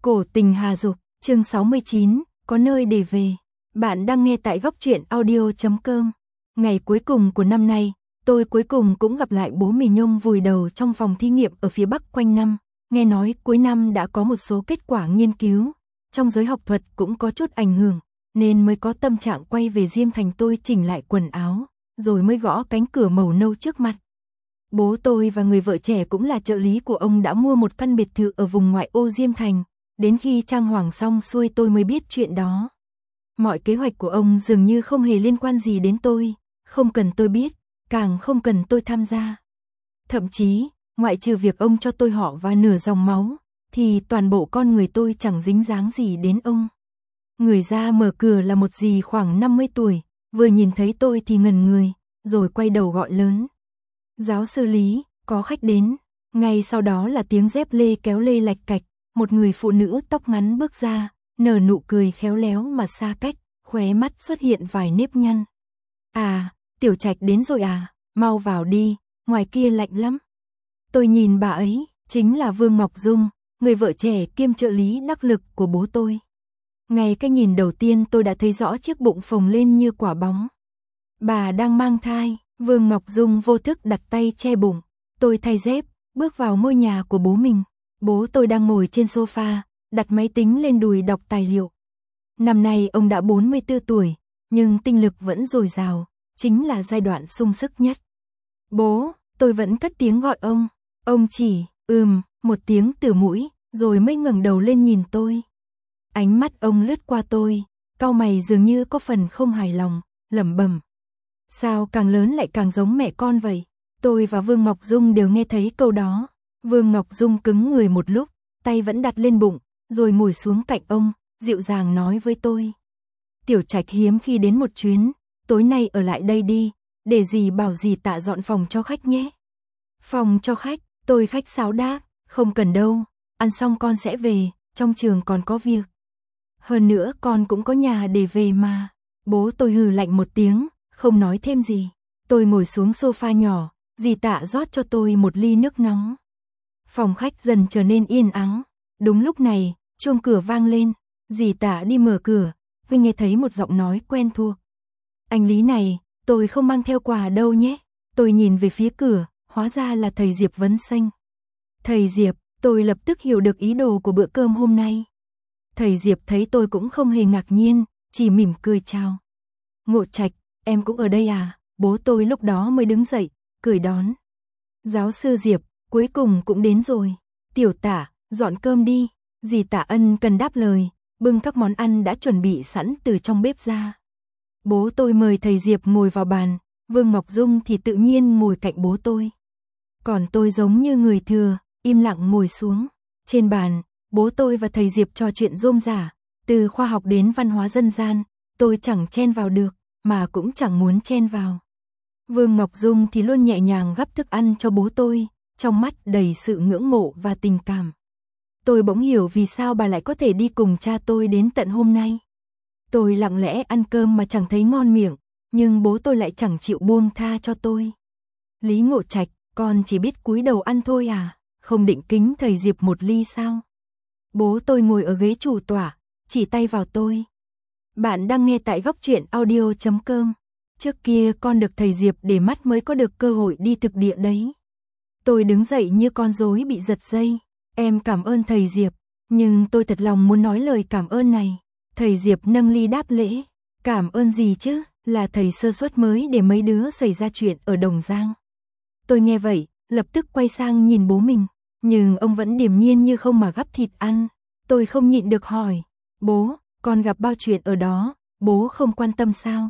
Cổ tình Hà Dục, chương 69, có nơi để về. Bạn đang nghe tại góc truyện audio.com. Ngày cuối cùng của năm nay, tôi cuối cùng cũng gặp lại bố Mì Nhung vùi đầu trong phòng thí nghiệm ở phía Bắc quanh năm. Nghe nói cuối năm đã có một số kết quả nghiên cứu. Trong giới học thuật cũng có chút ảnh hưởng, nên mới có tâm trạng quay về Diêm Thành. Tôi chỉnh lại quần áo, rồi mới gõ cánh cửa màu nâu trước mặt. Bố tôi và người vợ trẻ cũng là trợ lý của ông đã mua một căn biệt thự ở vùng ngoại ô Diêm Thành. Đến khi trang hoàng xong xuôi tôi mới biết chuyện đó. Mọi kế hoạch của ông dường như không hề liên quan gì đến tôi, không cần tôi biết, càng không cần tôi tham gia. Thậm chí, ngoại trừ việc ông cho tôi họ và nửa dòng máu, thì toàn bộ con người tôi chẳng dính dáng gì đến ông. Người ra mở cửa là một dì khoảng 50 tuổi, vừa nhìn thấy tôi thì ngẩn người, rồi quay đầu gọi lớn. Giáo sư Lý, có khách đến. Ngay sau đó là tiếng dép lê kéo lê lạch cạch, một người phụ nữ tóc ngắn bước ra, nở nụ cười khéo léo mà xa cách, khóe mắt xuất hiện vài nếp nhăn. À, Tiểu Trạch đến rồi à, mau vào đi, ngoài kia lạnh lắm. Tôi nhìn bà ấy, chính là Vương Ngọc Dung, người vợ trẻ kiêm trợ lý đắc lực của bố tôi. Ngay cái nhìn đầu tiên tôi đã thấy rõ chiếc bụng phồng lên như quả bóng. Bà đang mang thai. Vương Ngọc Dung vô thức đặt tay che bụng. Tôi thay dép, bước vào ngôi nhà của bố mình. Bố tôi đang ngồi trên sofa, đặt máy tính lên đùi đọc tài liệu. Năm nay ông đã 44 tuổi, nhưng tinh lực vẫn dồi dào, chính là giai đoạn sung sức nhất. Bố, tôi vẫn cất tiếng gọi ông. Ông chỉ, một tiếng từ mũi, rồi mới ngẩng đầu lên nhìn tôi. Ánh mắt ông lướt qua tôi, cau mày dường như có phần không hài lòng, lẩm bẩm. Sao càng lớn lại càng giống mẹ con vậy? Tôi và Vương Ngọc Dung đều nghe thấy câu đó. Vương Ngọc Dung cứng người một lúc, tay vẫn đặt lên bụng, rồi ngồi xuống cạnh ông, dịu dàng nói với tôi. Tiểu Trạch hiếm khi đến một chuyến, tối nay ở lại đây đi, để dì bảo dì Tạ dọn phòng cho khách nhé. Phòng cho khách, tôi khách sáo đáp, không cần đâu, ăn xong con sẽ về, trong trường còn có việc. Hơn nữa con cũng có nhà để về mà. Bố tôi hừ lạnh một tiếng, không nói thêm gì. Tôi ngồi xuống sofa nhỏ, dì Tạ rót cho tôi một ly nước nóng. Phòng khách dần trở nên yên ắng. Đúng lúc này, chuông cửa vang lên. Dì Tạ đi mở cửa, tôi nghe thấy một giọng nói quen thuộc. Anh Lý này, tôi không mang theo quà đâu nhé. Tôi nhìn về phía cửa, hóa ra là thầy Diệp Vấn Xanh. Thầy Diệp, tôi lập tức hiểu được ý đồ của bữa cơm hôm nay. Thầy Diệp thấy tôi cũng không hề ngạc nhiên, chỉ mỉm cười chào. Ngộ Trạch, em cũng ở đây à? Bố tôi lúc đó mới đứng dậy, cười đón. Giáo sư Diệp, cuối cùng cũng đến rồi. Tiểu Tạ, dọn cơm đi. Dì Tạ ân cần đáp lời, bưng các món ăn đã chuẩn bị sẵn từ trong bếp ra. Bố tôi mời thầy Diệp ngồi vào bàn, Vương Ngọc Dung thì tự nhiên ngồi cạnh bố tôi. Còn tôi giống như người thừa, im lặng ngồi xuống. Trên bàn, bố tôi và thầy Diệp trò chuyện rôm rả, từ khoa học đến văn hóa dân gian, tôi chẳng chen vào được, mà cũng chẳng muốn chen vào. Vương Ngọc Dung thì luôn nhẹ nhàng gắp thức ăn cho bố tôi, trong mắt đầy sự ngưỡng mộ và tình cảm. Tôi bỗng hiểu vì sao bà lại có thể đi cùng cha tôi đến tận hôm nay. Tôi lặng lẽ ăn cơm mà chẳng thấy ngon miệng, nhưng bố tôi lại chẳng chịu buông tha cho tôi. Lý Ngộ Trạch, con chỉ biết cúi đầu ăn thôi à, không định kính thầy Diệp một ly sao? Bố tôi ngồi ở ghế chủ tọa, chỉ tay vào tôi. Bạn đang nghe tại góc truyện audio.com. Trước kia con được thầy Diệp để mắt mới có được cơ hội đi thực địa đấy. Tôi đứng dậy như con rối bị giật dây. Em cảm ơn thầy Diệp, nhưng tôi thật lòng muốn nói lời cảm ơn này. Thầy Diệp nâng ly đáp lễ. Cảm ơn gì chứ, là thầy sơ suất mới để mấy đứa xảy ra chuyện ở Đồng Giang. Tôi nghe vậy, lập tức quay sang nhìn bố mình, nhưng ông vẫn điềm nhiên như không mà gắp thịt ăn. Tôi không nhịn được hỏi, bố, con gặp bao chuyện ở đó, bố không quan tâm sao?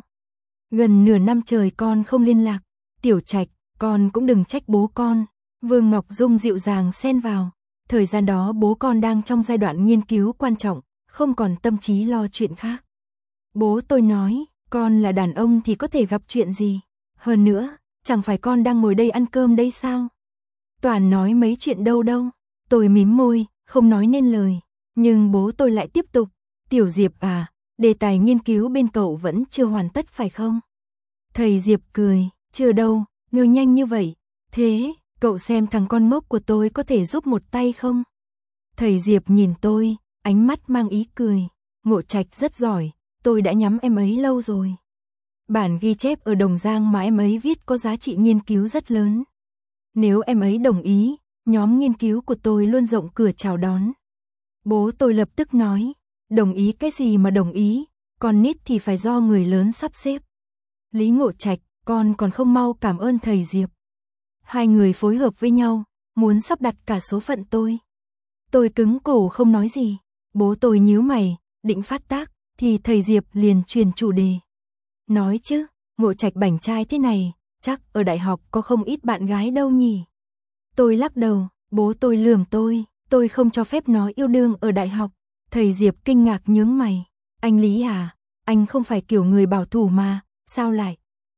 Gần nửa năm trời con không liên lạc. Tiểu Trạch, con cũng đừng trách bố con. Vương Ngọc Dung dịu dàng xen vào. Thời gian đó bố con đang trong giai đoạn nghiên cứu quan trọng, không còn tâm trí lo chuyện khác. Bố tôi nói, con là đàn ông thì có thể gặp chuyện gì? Hơn nữa, chẳng phải con đang ngồi đây ăn cơm đấy sao? Toàn nói mấy chuyện đâu đâu. Tôi mím môi, không nói nên lời. Nhưng bố tôi lại tiếp tục. Tiểu Diệp à, đề tài nghiên cứu bên cậu vẫn chưa hoàn tất phải không? Thầy Diệp cười, chưa đâu, nhồi nhanh như vậy. Thế, cậu xem thằng con ngốc của tôi có thể giúp một tay không? Thầy Diệp nhìn tôi, ánh mắt mang ý cười. Ngộ Trạch rất giỏi, tôi đã nhắm em ấy lâu rồi. Bản ghi chép ở Đồng Giang mà em ấy viết có giá trị nghiên cứu rất lớn. Nếu em ấy đồng ý, nhóm nghiên cứu của tôi luôn rộng cửa chào đón. Bố tôi lập tức nói, đồng ý cái gì mà đồng ý, con nít thì phải do người lớn sắp xếp. Lý Ngộ Trạch, con còn không mau cảm ơn thầy Diệp. Hai người phối hợp với nhau, muốn sắp đặt cả số phận tôi. Tôi cứng cổ không nói gì. Bố tôi nhíu mày, định phát tác, thì thầy Diệp liền truyền chủ đề. Nói chứ, Ngộ Trạch bảnh trai thế này, chắc ở đại học có không ít bạn gái đâu nhỉ. Tôi lắc đầu, bố tôi lườm tôi không cho phép nó yêu đương ở đại học. Thầy Diệp kinh ngạc nhướng mày. Anh Lý à, anh không phải kiểu người bảo thủ mà, sao lại?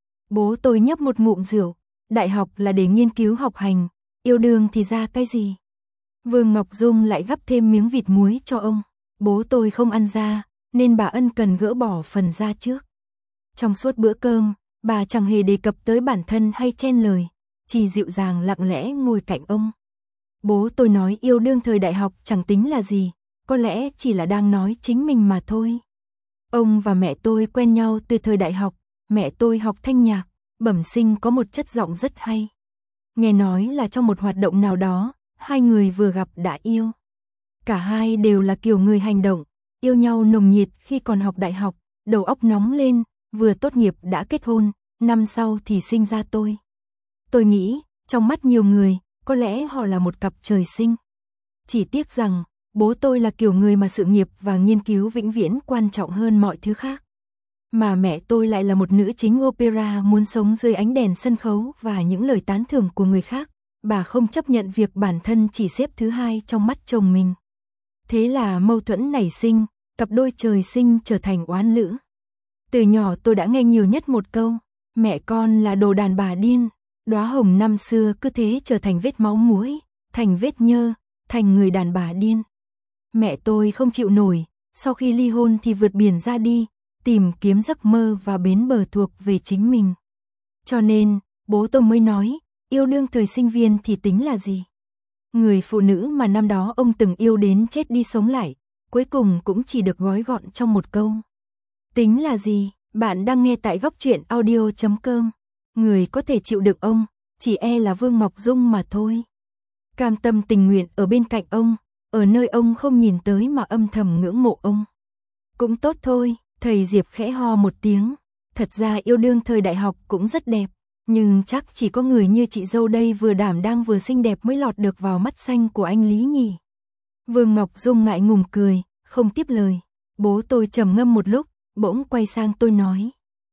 Bố tôi nhấp một ngụm rượu, đại học là để nghiên cứu học hành, yêu đương thì ra cái gì? Vương Ngọc Dung lại gắp thêm miếng vịt muối cho ông. Bố tôi không ăn da, nên bà ân cần gỡ bỏ phần da trước. Trong suốt bữa cơm, bà chẳng hề đề cập tới bản thân hay chen lời, chỉ dịu dàng lặng lẽ ngồi cạnh ông. Bố tôi nói yêu đương thời đại học chẳng tính là gì, có lẽ chỉ là đang nói chính mình mà thôi. Ông và mẹ tôi quen nhau từ thời đại học, mẹ tôi học thanh nhạc, bẩm sinh có một chất giọng rất hay. Nghe nói là trong một hoạt động nào đó, hai người vừa gặp đã yêu. Cả hai đều là kiểu người hành động, yêu nhau nồng nhiệt khi còn học đại học, đầu óc nóng lên, vừa tốt nghiệp đã kết hôn, năm sau thì sinh ra tôi. Tôi nghĩ, trong mắt nhiều người, có lẽ họ là một cặp trời sinh. Chỉ tiếc rằng, bố tôi là kiểu người mà sự nghiệp và nghiên cứu vĩnh viễn quan trọng hơn mọi thứ khác. Mà mẹ tôi lại là một nữ chính opera muốn sống dưới ánh đèn sân khấu và những lời tán thưởng của người khác. Bà không chấp nhận việc bản thân chỉ xếp thứ hai trong mắt chồng mình. Thế là mâu thuẫn nảy sinh, cặp đôi trời sinh trở thành oán lữ. Từ nhỏ tôi đã nghe nhiều nhất một câu, mẹ con là đồ đàn bà điên. Đóa hồng năm xưa cứ thế trở thành vết máu muối, thành vết nhơ, thành người đàn bà điên. Mẹ tôi không chịu nổi, sau khi ly hôn thì vượt biển ra đi, tìm kiếm giấc mơ và bến bờ thuộc về chính mình. Cho nên, bố tôi mới nói, yêu đương thời sinh viên thì tính là gì? Người phụ nữ mà năm đó ông từng yêu đến chết đi sống lại, cuối cùng cũng chỉ được gói gọn trong một câu. Tính là gì? Bạn đang nghe tại góc truyện audio.com. Người có thể chịu được ông, chỉ e là Vương Ngọc Dung mà thôi. Cam tâm tình nguyện ở bên cạnh ông, ở nơi ông không nhìn tới mà âm thầm ngưỡng mộ ông. Cũng tốt thôi, thầy Diệp khẽ ho một tiếng. Thật ra yêu đương thời đại học cũng rất đẹp, nhưng chắc chỉ có người như chị dâu đây vừa đảm đang vừa xinh đẹp mới lọt được vào mắt xanh của anh Lý nhỉ. Vương Ngọc Dung ngại ngùng cười, không tiếp lời. Bố tôi trầm ngâm một lúc, bỗng quay sang tôi nói.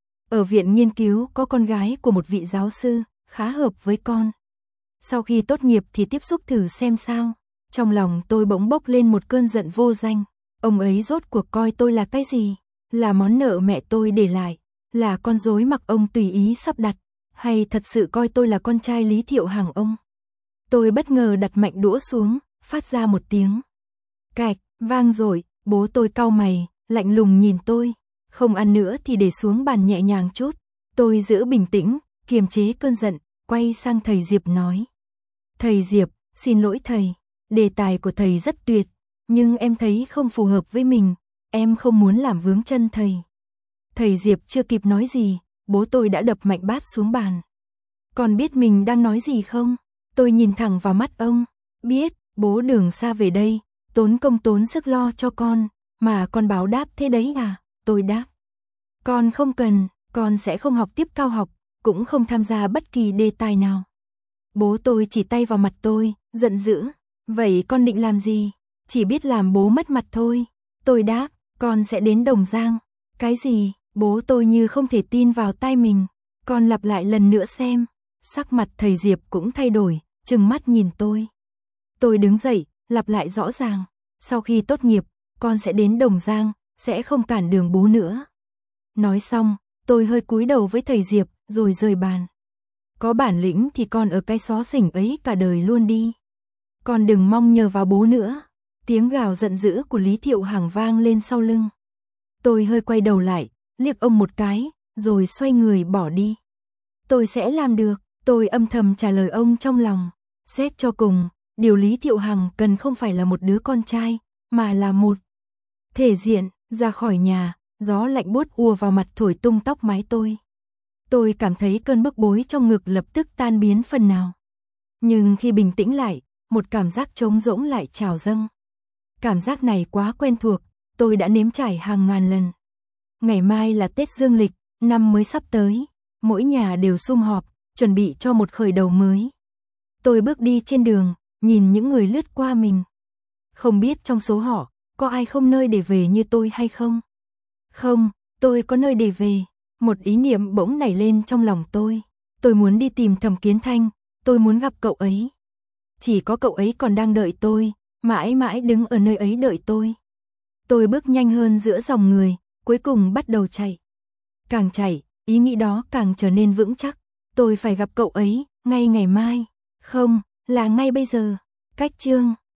Ở viện nghiên cứu có con gái của một vị giáo sư, khá hợp với con. Sau khi tốt nghiệp thì tiếp xúc thử xem sao. Trong lòng tôi bỗng bốc lên một cơn giận vô danh. Ông ấy rốt cuộc coi tôi là cái gì? Là món nợ mẹ tôi để lại? Là con rối mặc ông tùy ý sắp đặt? Hay thật sự coi tôi là con trai Lý Thiệu Hằng ông? Tôi bất ngờ đặt mạnh đũa xuống, phát ra một tiếng cạch, vang rồi. Bố tôi cau mày, lạnh lùng nhìn tôi. Không ăn nữa thì để xuống bàn nhẹ nhàng chút. Tôi giữ bình tĩnh, kiềm chế cơn giận, quay sang thầy Diệp nói. Thầy Diệp, xin lỗi thầy, đề tài của thầy rất tuyệt, nhưng em thấy không phù hợp với mình, em không muốn làm vướng chân thầy. Thầy Diệp chưa kịp nói gì, bố tôi đã đập mạnh bát xuống bàn. Con biết mình đang nói gì không? Tôi nhìn thẳng vào mắt ông. Biết, bố đường xa về đây, tốn công tốn sức lo cho con, mà con báo đáp thế đấy à? Tôi đáp. Con không cần, con sẽ không học tiếp cao học, cũng không tham gia bất kỳ đề tài nào. Bố tôi chỉ tay vào mặt tôi, giận dữ. Vậy con định làm gì? Chỉ biết làm bố mất mặt thôi. Tôi đáp, con sẽ đến Đồng Giang. Cái gì? Bố tôi như không thể tin vào tai mình. Con lặp lại lần nữa xem. Sắc mặt thầy Diệp cũng thay đổi, trừng mắt nhìn tôi. Tôi đứng dậy, lặp lại rõ ràng. Sau khi tốt nghiệp, con sẽ đến Đồng Giang, sẽ không cản đường bố nữa. Nói xong, tôi hơi cúi đầu với thầy Diệp, rồi rời bàn. Có bản lĩnh thì con ở cái xó xỉnh ấy cả đời luôn đi. Con đừng mong nhờ vào bố nữa. Tiếng gào giận dữ của Lý Thiệu Hằng vang lên sau lưng. Tôi hơi quay đầu lại, liếc ông một cái, rồi xoay người bỏ đi. Tôi sẽ làm được, tôi âm thầm trả lời ông trong lòng. Xét cho cùng, điều Lý Thiệu Hằng cần không phải là một đứa con trai, mà là một thể diện. Ra khỏi nhà, gió lạnh buốt ùa vào mặt thổi tung tóc mái tôi. Tôi cảm thấy cơn bức bối trong ngực lập tức tan biến phần nào. Nhưng khi bình tĩnh lại, một cảm giác trống rỗng lại trào dâng. Cảm giác này quá quen thuộc, tôi đã nếm trải hàng ngàn lần. Ngày mai là Tết Dương lịch, năm mới sắp tới, mỗi nhà đều sum họp, chuẩn bị cho một khởi đầu mới. Tôi bước đi trên đường, nhìn những người lướt qua mình. Không biết trong số họ, có ai không nơi để về như tôi hay không? Không, tôi có nơi để về. Một ý niệm bỗng nảy lên trong lòng tôi. Tôi muốn đi tìm Thẩm Kiến Thanh, tôi muốn gặp cậu ấy. Chỉ có cậu ấy còn đang đợi tôi, mãi mãi đứng ở nơi ấy đợi tôi. Tôi bước nhanh hơn giữa dòng người, cuối cùng bắt đầu chạy. Càng chạy, ý nghĩ đó càng trở nên vững chắc. Tôi phải gặp cậu ấy, ngay ngày mai. Không, là ngay bây giờ. Cách chương